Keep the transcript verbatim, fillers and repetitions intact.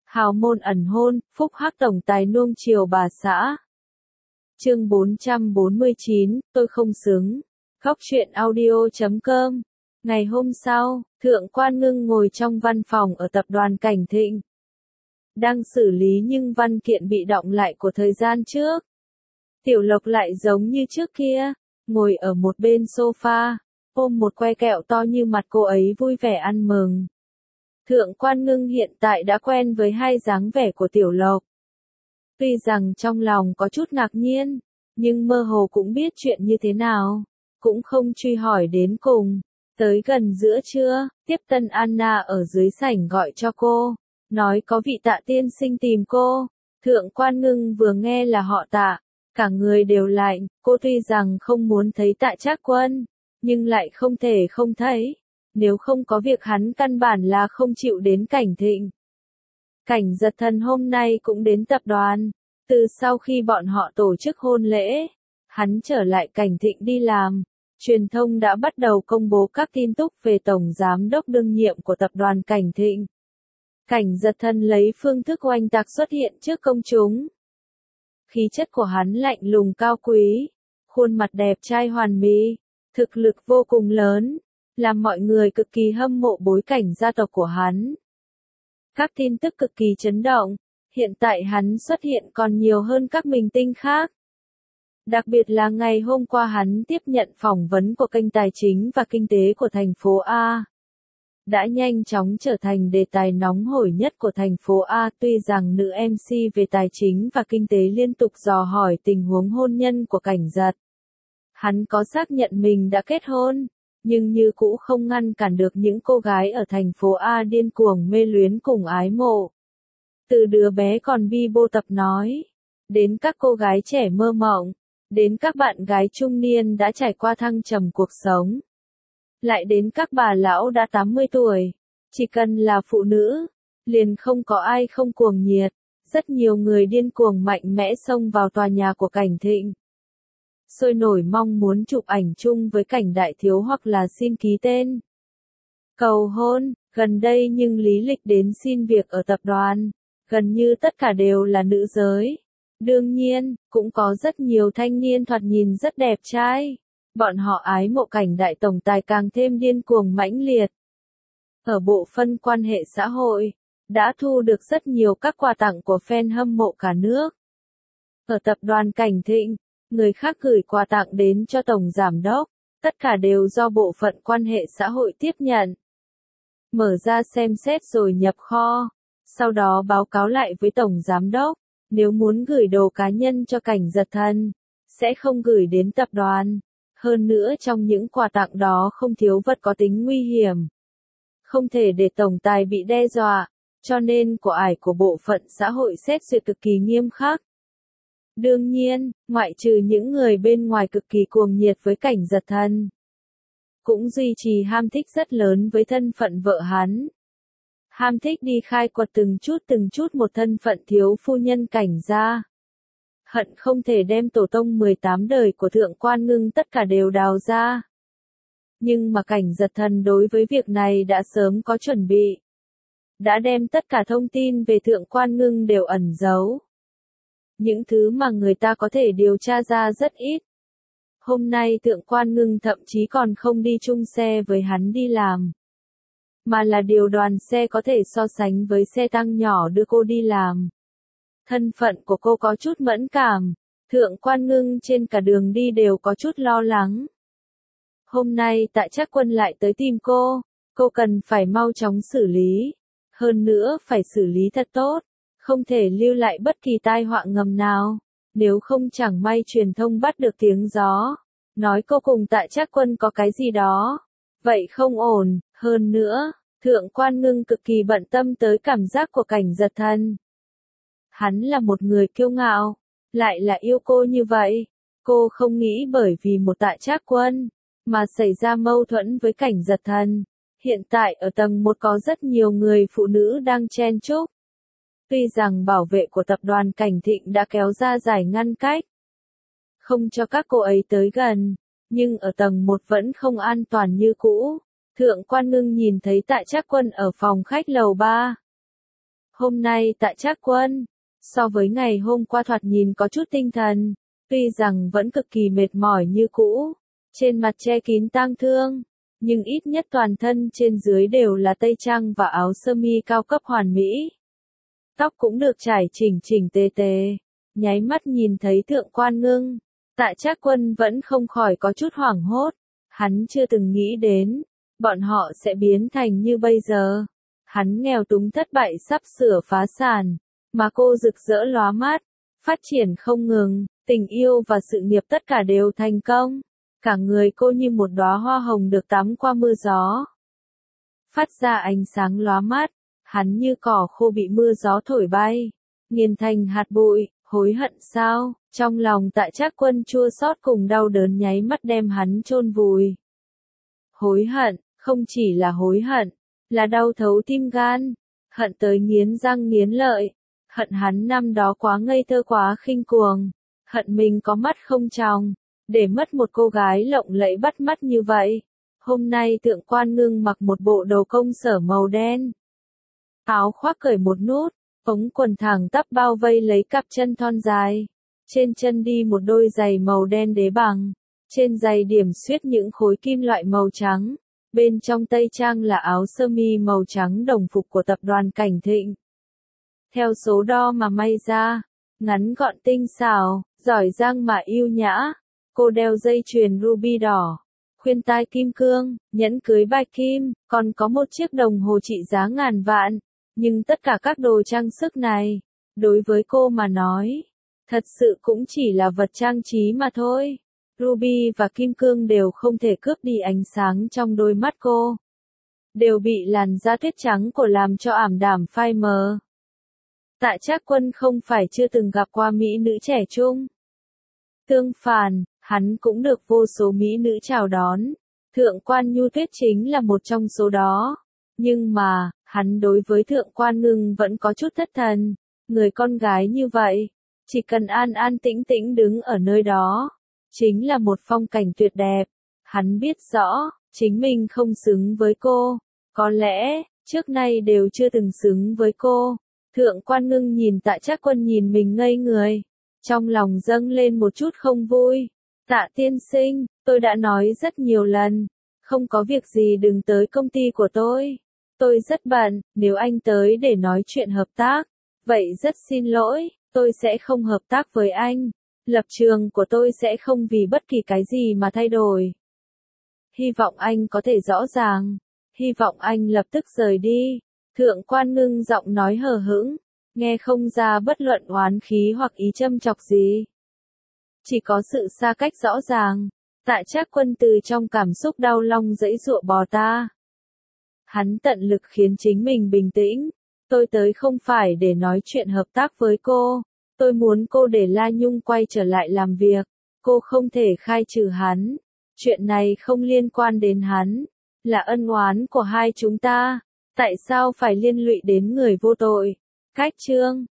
Hào môn ẩn hôn, phúc hắc tổng tài nuông chiều bà xã. Chương bốn trăm bốn mươi chín, tôi không xứng. Góc truyện audio chấm com. Ngày hôm sau, Thượng Quan Ngưng ngồi trong văn phòng ở tập đoàn Cảnh Thịnh. Đang xử lý những văn kiện bị đọng lại của thời gian trước. Tiểu Lộc lại giống như trước kia, ngồi ở một bên sofa, ôm một que kẹo to như mặt cô ấy vui vẻ ăn mừng. Thượng Quan Ngưng hiện tại đã quen với hai dáng vẻ của Tiểu Lộc. Tuy rằng trong lòng có chút ngạc nhiên, nhưng mơ hồ cũng biết chuyện như thế nào, cũng không truy hỏi đến cùng. Tới gần giữa trưa, tiếp tân Anna ở dưới sảnh gọi cho cô, nói có vị Tạ tiên sinh tìm cô. Thượng Quan Ngưng vừa nghe là họ Tạ, cả người đều lạnh. Cô tuy rằng không muốn thấy Tạ Trác Quân, nhưng lại không thể không thấy. Nếu không có việc hắn căn bản là không chịu đến Cảnh Thịnh. Cảnh Giật Thần hôm nay cũng đến tập đoàn. Từ sau khi bọn họ tổ chức hôn lễ, hắn trở lại Cảnh Thịnh đi làm. Truyền thông đã bắt đầu công bố các tin tức về Tổng Giám đốc đương nhiệm của tập đoàn Cảnh Thịnh. Cảnh Giật Thần lấy phương thức oanh tạc xuất hiện trước công chúng. Khí chất của hắn lạnh lùng cao quý, khuôn mặt đẹp trai hoàn mỹ, thực lực vô cùng lớn, làm mọi người cực kỳ hâm mộ bối cảnh gia tộc của hắn. Các tin tức cực kỳ chấn động, hiện tại hắn xuất hiện còn nhiều hơn các minh tinh khác. Đặc biệt là ngày hôm qua hắn tiếp nhận phỏng vấn của kênh Tài chính và Kinh tế của thành phố A. Đã nhanh chóng trở thành đề tài nóng hổi nhất của thành phố A, tuy rằng nữ em xê về tài chính và kinh tế liên tục dò hỏi tình huống hôn nhân của Cảnh Giật. Hắn có xác nhận mình đã kết hôn, nhưng như cũ không ngăn cản được những cô gái ở thành phố A điên cuồng mê luyến cùng ái mộ. Từ đứa bé còn bi bô tập nói, đến các cô gái trẻ mơ mộng, đến các bạn gái trung niên đã trải qua thăng trầm cuộc sống. Lại đến các bà lão đã tám mươi tuổi, chỉ cần là phụ nữ, liền không có ai không cuồng nhiệt, rất nhiều người điên cuồng mạnh mẽ xông vào tòa nhà của Cảnh Thịnh. Sôi nổi mong muốn chụp ảnh chung với Cảnh đại thiếu hoặc là xin ký tên. Cầu hôn, gần đây nhưng lý lịch đến xin việc ở tập đoàn, gần như tất cả đều là nữ giới. Đương nhiên, cũng có rất nhiều thanh niên thoạt nhìn rất đẹp trai. Bọn họ ái mộ Cảnh đại tổng tài càng thêm điên cuồng mãnh liệt. Ở bộ phận quan hệ xã hội, đã thu được rất nhiều các quà tặng của fan hâm mộ cả nước. Ở tập đoàn Cảnh Thịnh, người khác gửi quà tặng đến cho tổng giám đốc, tất cả đều do bộ phận quan hệ xã hội tiếp nhận. Mở ra xem xét rồi nhập kho, sau đó báo cáo lại với tổng giám đốc, nếu muốn gửi đồ cá nhân cho Cảnh Giật Thần, sẽ không gửi đến tập đoàn. Hơn nữa trong những quà tặng đó không thiếu vật có tính nguy hiểm. Không thể để tổng tài bị đe dọa, cho nên của ải của bộ phận xã hội xét duyệt cực kỳ nghiêm khắc. Đương nhiên, ngoại trừ những người bên ngoài cực kỳ cuồng nhiệt với Cảnh Giật Thần, cũng duy trì ham thích rất lớn với thân phận vợ hắn. Ham thích đi khai quật từng chút từng chút một thân phận thiếu phu nhân Cảnh gia. Hận không thể đem tổ tông mười tám đời của Thượng Quan Ngưng tất cả đều đào ra. Nhưng mà Cảnh Giật Thần đối với việc này đã sớm có chuẩn bị. Đã đem tất cả thông tin về Thượng Quan Ngưng đều ẩn giấu. Những thứ mà người ta có thể điều tra ra rất ít. Hôm nay Thượng Quan Ngưng thậm chí còn không đi chung xe với hắn đi làm. Mà là điều đoàn xe có thể so sánh với xe tăng nhỏ đưa cô đi làm. Thân phận của cô có chút mẫn cảm, Thượng Quan Ngưng trên cả đường đi đều có chút lo lắng. Hôm nay Tạ Trác Quân lại tới tìm cô, cô cần phải mau chóng xử lý. Hơn nữa phải xử lý thật tốt, không thể lưu lại bất kỳ tai họa ngầm nào, nếu không chẳng may truyền thông bắt được tiếng gió, nói cô cùng Tạ Trác Quân có cái gì đó. Vậy không ổn, hơn nữa, Thượng Quan Ngưng cực kỳ bận tâm tới cảm giác của Cảnh Giật Thần. Hắn là một người kiêu ngạo, lại là yêu cô như vậy. Cô không nghĩ bởi vì một Tạ Trác Quân, mà xảy ra mâu thuẫn với Cảnh Giật Thần. Hiện tại ở tầng một có rất nhiều người phụ nữ đang chen chúc. Tuy rằng bảo vệ của tập đoàn Cảnh Thịnh đã kéo ra giải ngăn cách, không cho các cô ấy tới gần, nhưng ở tầng một vẫn không an toàn như cũ. Thượng Quan Ngưng nhìn thấy Tạ Trác Quân ở phòng khách lầu ba. Hôm nay Tạ Trác Quân, so với ngày hôm qua thoạt nhìn có chút tinh thần, tuy rằng vẫn cực kỳ mệt mỏi như cũ, trên mặt che kín tang thương, nhưng ít nhất toàn thân trên dưới đều là tây trang và áo sơ mi cao cấp hoàn mỹ. Tóc cũng được trải chỉnh chỉnh tề tề, nháy mắt nhìn thấy Thượng Quan Ngưng, Tạ Trác Quân vẫn không khỏi có chút hoảng hốt, hắn chưa từng nghĩ đến, bọn họ sẽ biến thành như bây giờ. Hắn nghèo túng thất bại sắp sửa phá sản, mà cô rực rỡ lóa mắt, phát triển không ngừng, tình yêu và sự nghiệp tất cả đều thành công. Cả người cô như một đóa hoa hồng được tắm qua mưa gió. Phát ra ánh sáng lóa mắt, hắn như cỏ khô bị mưa gió thổi bay, nghiền thành hạt bụi, hối hận sao? Trong lòng Tạ Trác Quân chua xót cùng đau đớn nháy mắt đem hắn chôn vùi. Hối hận, không chỉ là hối hận, là đau thấu tim gan, hận tới nghiến răng nghiến lợi, hận hắn năm đó quá ngây thơ quá khinh cuồng, hận mình có mắt không tròng, để mất một cô gái lộng lẫy bắt mắt như vậy. Hôm nay Thượng Quan Ngưng mặc một bộ đồ công sở màu đen, áo khoác cởi một nút, ống quần thẳng tắp bao vây lấy cặp chân thon dài, trên chân đi một đôi giày màu đen đế bằng, trên giày điểm xuyết những khối kim loại màu trắng. Bên trong tây trang là áo sơ mi màu trắng đồng phục của tập đoàn Cảnh Thịnh. Theo số đo mà may ra, ngắn gọn tinh xảo, giỏi giang mà yêu nhã. Cô đeo dây chuyền ruby đỏ, khuyên tai kim cương, nhẫn cưới bạch kim, còn có một chiếc đồng hồ trị giá ngàn vạn. Nhưng tất cả các đồ trang sức này, đối với cô mà nói, thật sự cũng chỉ là vật trang trí mà thôi. Ruby và kim cương đều không thể cướp đi ánh sáng trong đôi mắt cô. Đều bị làn da tuyết trắng của làm cho ảm đạm phai mờ. Tạ Trác Quân không phải chưa từng gặp qua mỹ nữ trẻ trung. Tương phản, hắn cũng được vô số mỹ nữ chào đón. Thượng Quan Nhu Tuyết chính là một trong số đó. Nhưng mà, hắn đối với Thượng Quan Ngưng vẫn có chút thất thần. Người con gái như vậy, chỉ cần an an tĩnh tĩnh đứng ở nơi đó, chính là một phong cảnh tuyệt đẹp. Hắn biết rõ, chính mình không xứng với cô. Có lẽ, trước nay đều chưa từng xứng với cô. Thượng Quan Ngưng nhìn Tạ Trác Quân nhìn mình ngây người. Trong lòng dâng lên một chút không vui. Tạ tiên sinh, tôi đã nói rất nhiều lần. Không có việc gì đừng tới công ty của tôi. Tôi rất bận, nếu anh tới để nói chuyện hợp tác. Vậy rất xin lỗi, tôi sẽ không hợp tác với anh. Lập trường của tôi sẽ không vì bất kỳ cái gì mà thay đổi. Hy vọng anh có thể rõ ràng. Hy vọng anh lập tức rời đi. Thượng Quan Ngưng giọng nói hờ hững, nghe không ra bất luận oán khí hoặc ý châm chọc gì. Chỉ có sự xa cách rõ ràng. Tạ Trác Quân từ trong cảm xúc đau lòng dãy dụa bò ta. Hắn tận lực khiến chính mình bình tĩnh. Tôi tới không phải để nói chuyện hợp tác với cô. Tôi muốn cô để La Nhung quay trở lại làm việc. Cô không thể khai trừ hắn. Chuyện này không liên quan đến hắn. Là ân oán của hai chúng ta. Tại sao phải liên lụy đến người vô tội? Cách chương